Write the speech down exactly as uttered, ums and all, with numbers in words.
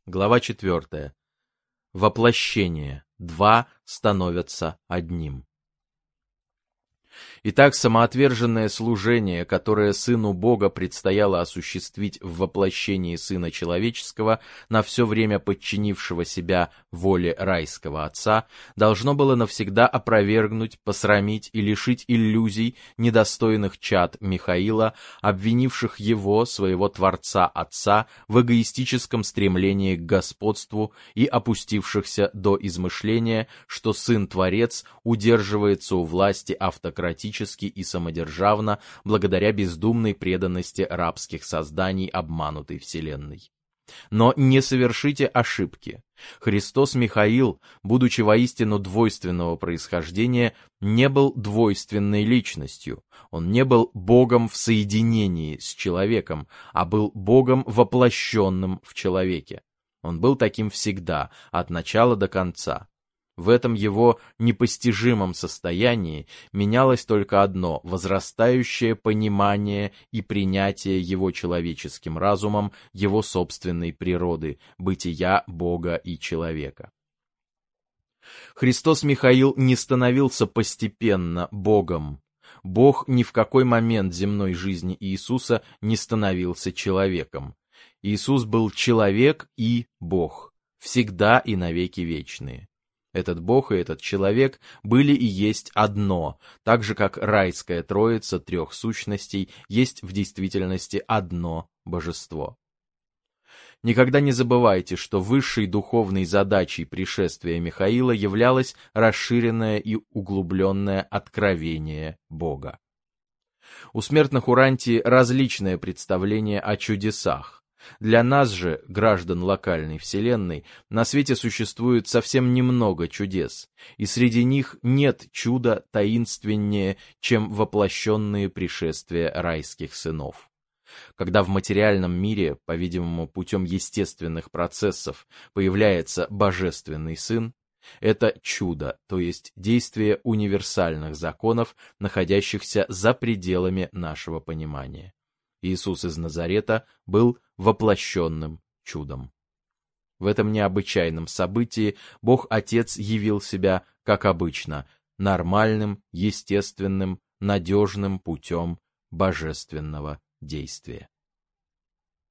Глава четвертая. Воплощение. Два становятся одним. Итак, самоотверженное служение, которое Сыну Бога предстояло осуществить в воплощении Сына Человеческого, на все время подчинившего себя воле райского Отца, должно было навсегда опровергнуть, посрамить и лишить иллюзий недостойных чад Михаила, обвинивших его, своего Творца Отца, в эгоистическом стремлении к господству и опустившихся до измышления, что Сын-Творец удерживается у власти автократически и самодержавно благодаря бездумной преданности рабских созданий обманутой вселенной. Но не совершите ошибки. Христос Михаил, будучи воистину двойственного происхождения, не был двойственной личностью. Он не был Богом в соединении с человеком, а был Богом воплощенным в человеке. Он был таким всегда, от начала до конца. В этом его непостижимом состоянии менялось только одно — возрастающее понимание и принятие его человеческим разумом его собственной природы, бытия Бога и человека. Христос Михаил не становился постепенно Богом. Бог ни в какой момент земной жизни Иисуса не становился человеком. Иисус был человек и Бог, всегда и навеки вечные. Этот Бог и этот человек были и есть одно, так же, как райская троица трех сущностей есть в действительности одно божество. Никогда не забывайте, что высшей духовной задачей пришествия Михаила являлось расширенное и углубленное откровение Бога. У смертных Урантии различное представление о чудесах. Для нас же, граждан локальной вселенной, на свете существует совсем немного чудес, и среди них нет чуда таинственнее, чем воплощенные пришествия райских сынов. Когда в материальном мире, по-видимому, путем естественных процессов, появляется Божественный Сын, это чудо, то есть действие универсальных законов, находящихся за пределами нашего понимания. Иисус из Назарета был воплощенным чудом. В этом необычайном событии Бог Отец явил себя, как обычно, нормальным, естественным, надежным путем божественного действия.